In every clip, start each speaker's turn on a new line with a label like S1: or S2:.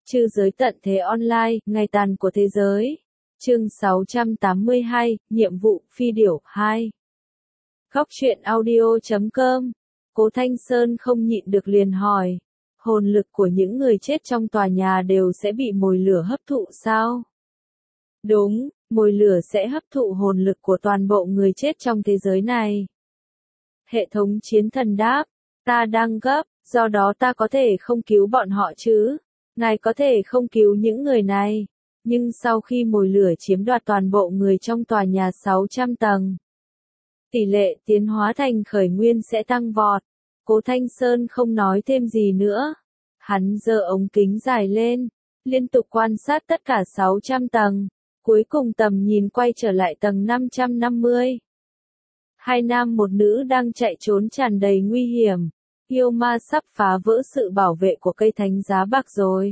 S1: Trư giới tận thế online, ngày tàn của thế giới. Chương 682, nhiệm vụ phi điểu 2. Góc truyện audio.com. Cố Thanh Sơn không nhịn được liền hỏi, hồn lực của những người chết trong tòa nhà đều sẽ bị mồi lửa hấp thụ sao? Đúng, mồi lửa sẽ hấp thụ hồn lực của toàn bộ người chết trong thế giới này. Hệ thống chiến thần đáp, ta đang gấp, do đó ta có thể không cứu bọn họ chứ. Ngài có thể không cứu những người này, nhưng sau khi mồi lửa chiếm đoạt toàn bộ người trong tòa nhà 600 tầng, tỷ lệ tiến hóa thành khởi nguyên sẽ tăng vọt. Cố Thanh Sơn không nói thêm gì nữa. Hắn giơ ống kính dài lên, liên tục quan sát tất cả 600 tầng, cuối cùng tầm nhìn quay trở lại tầng 550. Hai nam một nữ đang chạy trốn tràn đầy nguy hiểm. Yêu ma sắp phá vỡ sự bảo vệ của cây thánh giá bạc rồi.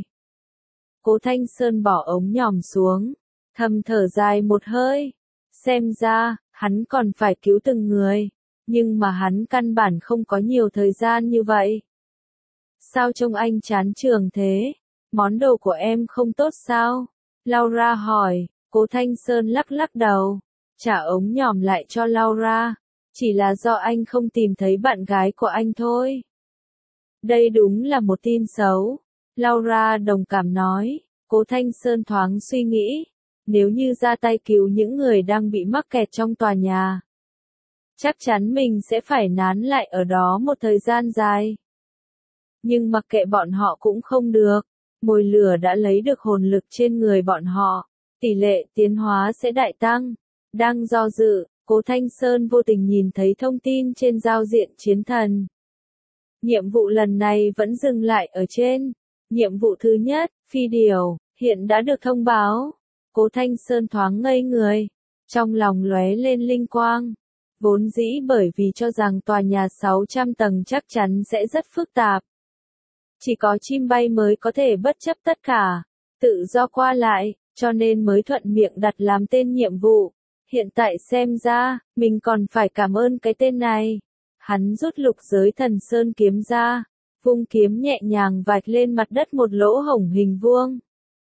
S1: Cố Thanh Sơn bỏ ống nhòm xuống, thầm thở dài một hơi. Xem ra, hắn còn phải cứu từng người, nhưng mà hắn căn bản không có nhiều thời gian như vậy. Sao trông anh chán trường thế? Món đồ của em không tốt sao? Laura hỏi. Cố Thanh Sơn lắc lắc đầu, trả ống nhòm lại cho Laura. Chỉ là do anh không tìm thấy bạn gái của anh thôi. Đây đúng là một tin xấu. Laura đồng cảm nói. Cố Thanh Sơn thoáng suy nghĩ. Nếu như ra tay cứu những người đang bị mắc kẹt trong tòa nhà, chắc chắn mình sẽ phải nán lại ở đó một thời gian dài. Nhưng mặc kệ bọn họ cũng không được. Mồi lửa đã lấy được hồn lực trên người bọn họ. Tỷ lệ tiến hóa sẽ đại tăng. Đang do dự, Cố Thanh Sơn vô tình nhìn thấy thông tin trên giao diện chiến thần. Nhiệm vụ lần này vẫn dừng lại ở trên. Nhiệm vụ thứ nhất, phi điểu, hiện đã được thông báo. Cố Thanh Sơn thoáng ngây người. Trong lòng lóe lên linh quang. Vốn dĩ bởi vì cho rằng tòa nhà 600 tầng chắc chắn sẽ rất phức tạp. Chỉ có chim bay mới có thể bất chấp tất cả, tự do qua lại, cho nên mới thuận miệng đặt làm tên nhiệm vụ. Hiện tại xem ra, mình còn phải cảm ơn cái tên này. Hắn rút lục giới thần sơn kiếm ra, vung kiếm nhẹ nhàng vạch lên mặt đất một lỗ hổng hình vuông.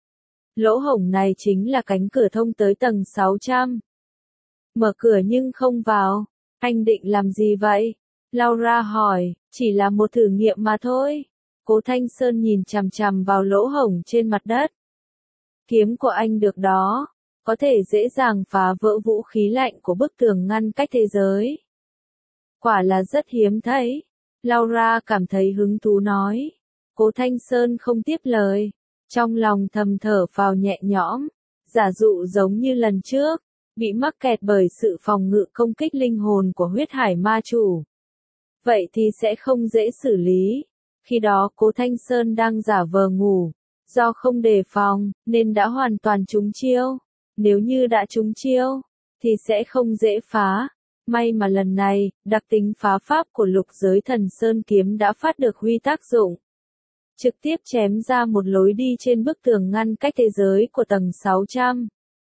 S1: Lỗ hổng này chính là cánh cửa thông tới tầng 600. Mở cửa nhưng không vào. Anh định làm gì vậy? Laura hỏi. Chỉ là một thử nghiệm mà thôi. Cố Thanh Sơn nhìn chằm chằm vào lỗ hổng trên mặt đất. Kiếm của anh được đó, có thể dễ dàng phá vỡ vũ khí lạnh của bức tường ngăn cách thế giới. Quả là rất hiếm thấy. Laura cảm thấy hứng thú nói. Cố Thanh Sơn không tiếp lời. Trong lòng thầm thở phào nhẹ nhõm. Giả dụ giống như lần trước, bị mắc kẹt bởi sự phòng ngự công kích linh hồn của huyết hải ma chủ. Vậy thì sẽ không dễ xử lý. Khi đó Cố Thanh Sơn đang giả vờ ngủ. Do không đề phòng, nên đã hoàn toàn trúng chiêu. Nếu như đã trúng chiêu, thì sẽ không dễ phá. May mà lần này, đặc tính phá pháp của lục giới thần sơn kiếm đã phát được huy tác dụng. Trực tiếp chém ra một lối đi trên bức tường ngăn cách thế giới của tầng 600.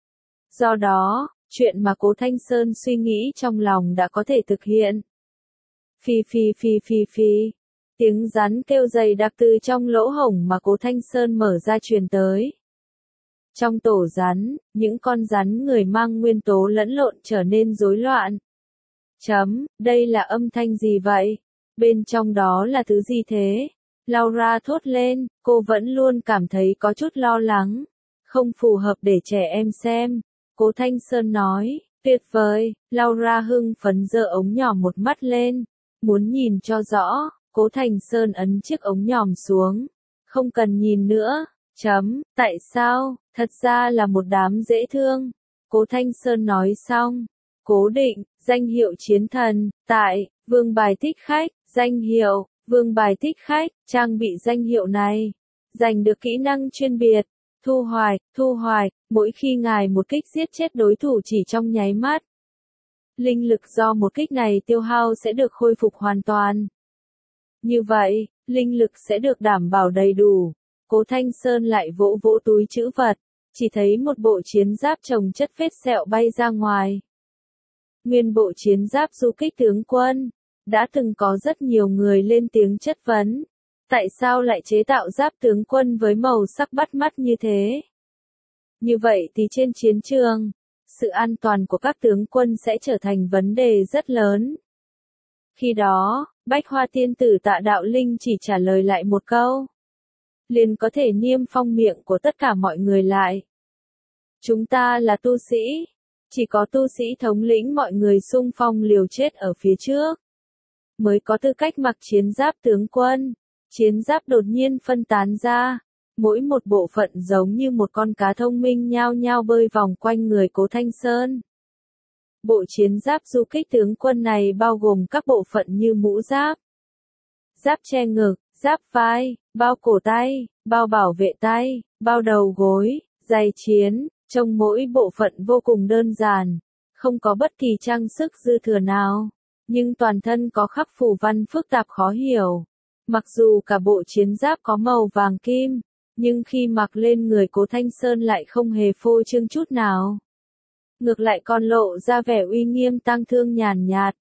S1: Do đó, chuyện mà Cố Thanh Sơn suy nghĩ trong lòng đã có thể thực hiện. Phi phi phi phi phi. Tiếng rắn kêu dày đặc từ trong lỗ hổng mà Cố Thanh Sơn mở ra truyền tới. Trong tổ rắn, những con rắn người mang nguyên tố lẫn lộn trở nên rối loạn. Đây là âm thanh gì vậy? Bên trong đó là thứ gì thế? Laura thốt lên, cô vẫn luôn cảm thấy có chút lo lắng. Không phù hợp để trẻ em xem. Cố Thanh Sơn nói, tuyệt vời. Laura hưng phấn giơ ống nhòm một mắt lên. Muốn nhìn cho rõ. Cố Thanh Sơn ấn chiếc ống nhòm xuống. Không cần nhìn nữa. Tại sao? Thật ra là một đám dễ thương. Cố Thanh Sơn nói xong. Cố định, danh hiệu chiến thần, tại, vương bài thích khách, danh hiệu, vương bài thích khách, trang bị danh hiệu này. Giành được kỹ năng chuyên biệt. Thu hoài, mỗi khi ngài một kích giết chết đối thủ chỉ trong nháy mắt. Linh lực do một kích này tiêu hao sẽ được khôi phục hoàn toàn. Như vậy, linh lực sẽ được đảm bảo đầy đủ. Cố Thanh Sơn lại vỗ vỗ túi trữ vật, chỉ thấy một bộ chiến giáp chồng chất vết sẹo bay ra ngoài. Nguyên bộ chiến giáp du kích tướng quân, đã từng có rất nhiều người lên tiếng chất vấn. Tại sao lại chế tạo giáp tướng quân với màu sắc bắt mắt như thế? Như vậy thì trên chiến trường, sự an toàn của các tướng quân sẽ trở thành vấn đề rất lớn. Khi đó, Bách Hoa Tiên Tử Tạ Đạo Linh chỉ trả lời lại một câu, liền có thể niêm phong miệng của tất cả mọi người lại. Chúng ta là tu sĩ, chỉ có tu sĩ thống lĩnh mọi người xung phong liều chết ở phía trước, mới có tư cách mặc chiến giáp tướng quân. Chiến giáp đột nhiên phân tán ra, mỗi một bộ phận giống như một con cá thông minh nhao nhao bơi vòng quanh người Cố Thanh Sơn. Bộ chiến giáp du kích tướng quân này bao gồm các bộ phận như mũ giáp, giáp che ngực, giáp vai, bao cổ tay, bao bảo vệ tay, bao đầu gối, giày chiến, trông mỗi bộ phận vô cùng đơn giản, không có bất kỳ trang sức dư thừa nào, nhưng toàn thân có khắc phù văn phức tạp khó hiểu. Mặc dù cả bộ chiến giáp có màu vàng kim, nhưng khi mặc lên người Cố Thanh Sơn lại không hề phô trương chút nào. Ngược lại còn lộ ra vẻ uy nghiêm tang thương nhàn nhạt.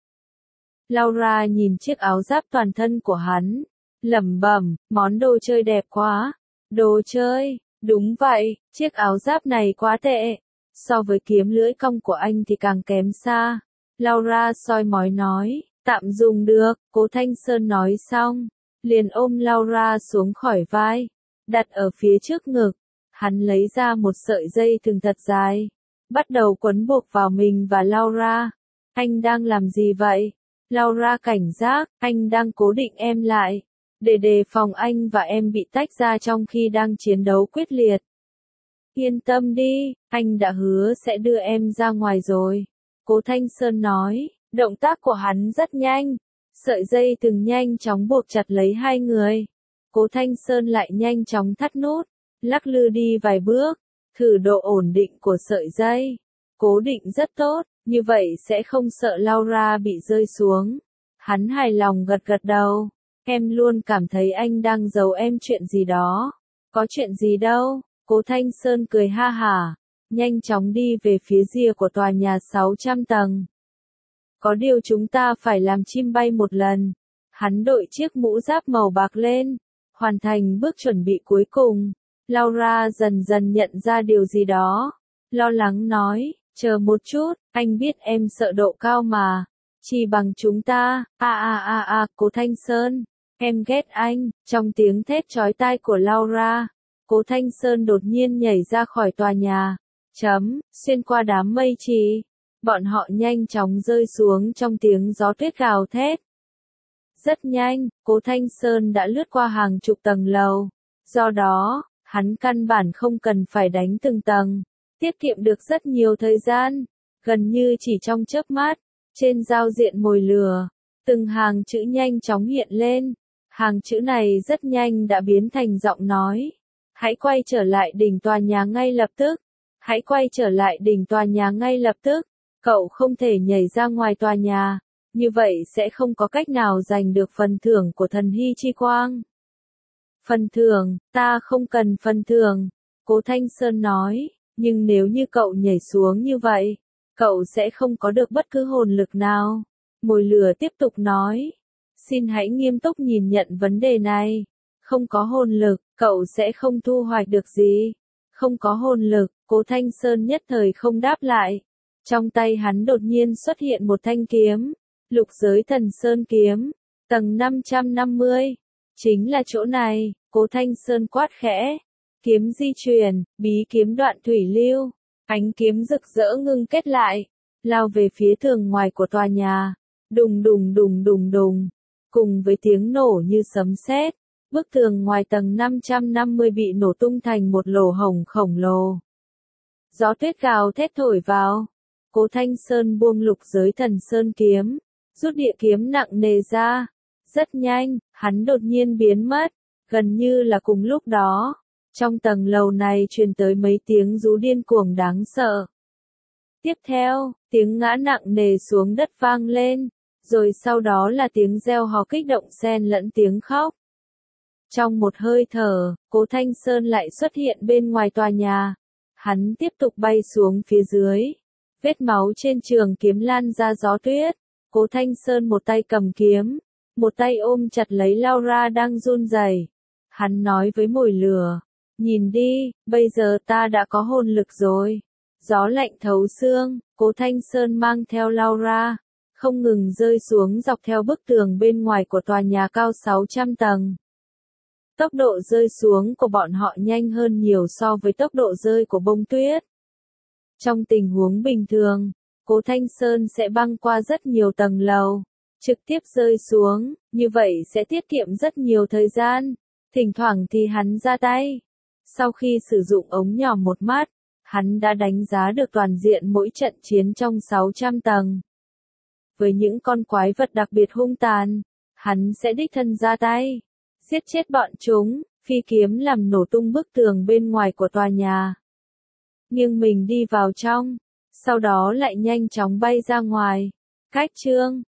S1: Laura nhìn chiếc áo giáp toàn thân của hắn, lẩm bẩm, món đồ chơi đẹp quá. Đồ chơi, đúng vậy, chiếc áo giáp này quá tệ. So với kiếm lưỡi cong của anh thì càng kém xa. Laura soi mói nói, tạm dùng được. Cố Thanh Sơn nói xong, liền ôm Laura xuống khỏi vai, đặt ở phía trước ngực. Hắn lấy ra một sợi dây thừng thật dài, bắt đầu quấn buộc vào mình và Laura. Anh đang làm gì vậy? Laura cảnh giác, anh đang cố định em lại, để đề phòng anh và em bị tách ra trong khi đang chiến đấu quyết liệt. Yên tâm đi, anh đã hứa sẽ đưa em ra ngoài rồi. Cố Thanh Sơn nói, động tác của hắn rất nhanh. Sợi dây thừng nhanh chóng buộc chặt lấy hai người. Cố Thanh Sơn lại nhanh chóng thắt nút, lắc lư đi vài bước, thử độ ổn định của sợi dây. Cố định rất tốt, như vậy sẽ không sợ Laura bị rơi xuống. Hắn hài lòng gật gật đầu. Em luôn cảm thấy anh đang giấu em chuyện gì đó. Có chuyện gì đâu. Cố Thanh Sơn cười ha hả, nhanh chóng đi về phía rìa của tòa nhà 600 tầng. Có điều chúng ta phải làm chim bay một lần. Hắn đội chiếc mũ giáp màu bạc lên, hoàn thành bước chuẩn bị cuối cùng. Laura dần dần nhận ra điều gì đó, lo lắng nói, chờ một chút, anh biết em sợ độ cao mà. Chỉ bằng chúng ta, Cố Thanh Sơn, em ghét anh. Trong tiếng thét chói tai của Laura, Cố Thanh Sơn đột nhiên nhảy ra khỏi tòa nhà, xuyên qua đám mây trì. Bọn họ nhanh chóng rơi xuống trong tiếng gió tuyết gào thét. Rất nhanh, Cố Thanh Sơn đã lướt qua hàng chục tầng lầu. Do đó, hắn căn bản không cần phải đánh từng tầng, tiết kiệm được rất nhiều thời gian. Gần như chỉ trong chớp mắt, trên giao diện mồi lửa, từng hàng chữ nhanh chóng hiện lên. Hàng chữ này rất nhanh đã biến thành giọng nói. Hãy quay trở lại đỉnh tòa nhà ngay lập tức. Hãy quay trở lại đỉnh tòa nhà ngay lập tức. Cậu không thể nhảy ra ngoài tòa nhà, như vậy sẽ không có cách nào giành được phần thưởng của thần hy chi quang. Phần thưởng, ta không cần phần thưởng, Cố Thanh Sơn nói, nhưng nếu như cậu nhảy xuống như vậy, cậu sẽ không có được bất cứ hồn lực nào. Mồi lửa tiếp tục nói, xin hãy nghiêm túc nhìn nhận vấn đề này. Không có hồn lực, cậu sẽ không thu hoạch được gì. Không có hồn lực, Cố Thanh Sơn nhất thời không đáp lại. Trong tay hắn đột nhiên xuất hiện một thanh kiếm, Lục Giới Thần Sơn kiếm, tầng 550. Chính là chỗ này, Cố Thanh Sơn quát khẽ. Kiếm di chuyển, bí kiếm đoạn thủy lưu, ánh kiếm rực rỡ ngưng kết lại, lao về phía tường ngoài của tòa nhà. Đùng đùng đùng đùng đùng, cùng với tiếng nổ như sấm sét, bức tường ngoài tầng 550 bị nổ tung thành một lỗ hổng khổng lồ. Gió tuyết gào thét thổi vào. Cố Thanh Sơn buông Lục Giới Thần Sơn kiếm, rút địa kiếm nặng nề ra. Rất nhanh, hắn đột nhiên biến mất. Gần như là cùng lúc đó, trong tầng lầu này truyền tới mấy tiếng rú điên cuồng đáng sợ. Tiếp theo, tiếng ngã nặng nề xuống đất vang lên, rồi sau đó là tiếng reo hò kích động xen lẫn tiếng khóc. Trong một hơi thở, Cố Thanh Sơn lại xuất hiện bên ngoài tòa nhà. Hắn tiếp tục bay xuống phía dưới. Vết máu trên trường kiếm lan ra gió tuyết. Cố Thanh Sơn một tay cầm kiếm, một tay ôm chặt lấy Laura đang run rẩy. Hắn nói với mồi lửa, nhìn đi, bây giờ ta đã có hồn lực rồi. Gió lạnh thấu xương, Cố Thanh Sơn mang theo Laura, không ngừng rơi xuống dọc theo bức tường bên ngoài của tòa nhà cao 600 tầng. Tốc độ rơi xuống của bọn họ nhanh hơn nhiều so với tốc độ rơi của bông tuyết. Trong tình huống bình thường, Cố Thanh Sơn sẽ băng qua rất nhiều tầng lầu, trực tiếp rơi xuống, như vậy sẽ tiết kiệm rất nhiều thời gian. Thỉnh thoảng thì hắn ra tay. Sau khi sử dụng ống nhòm một mắt, hắn đã đánh giá được toàn diện mỗi trận chiến trong 600 tầng. Với những con quái vật đặc biệt hung tàn, hắn sẽ đích thân ra tay, giết chết bọn chúng, phi kiếm làm nổ tung bức tường bên ngoài của tòa nhà. Nghiêng mình đi vào trong, sau đó lại nhanh chóng bay ra ngoài. Cách chương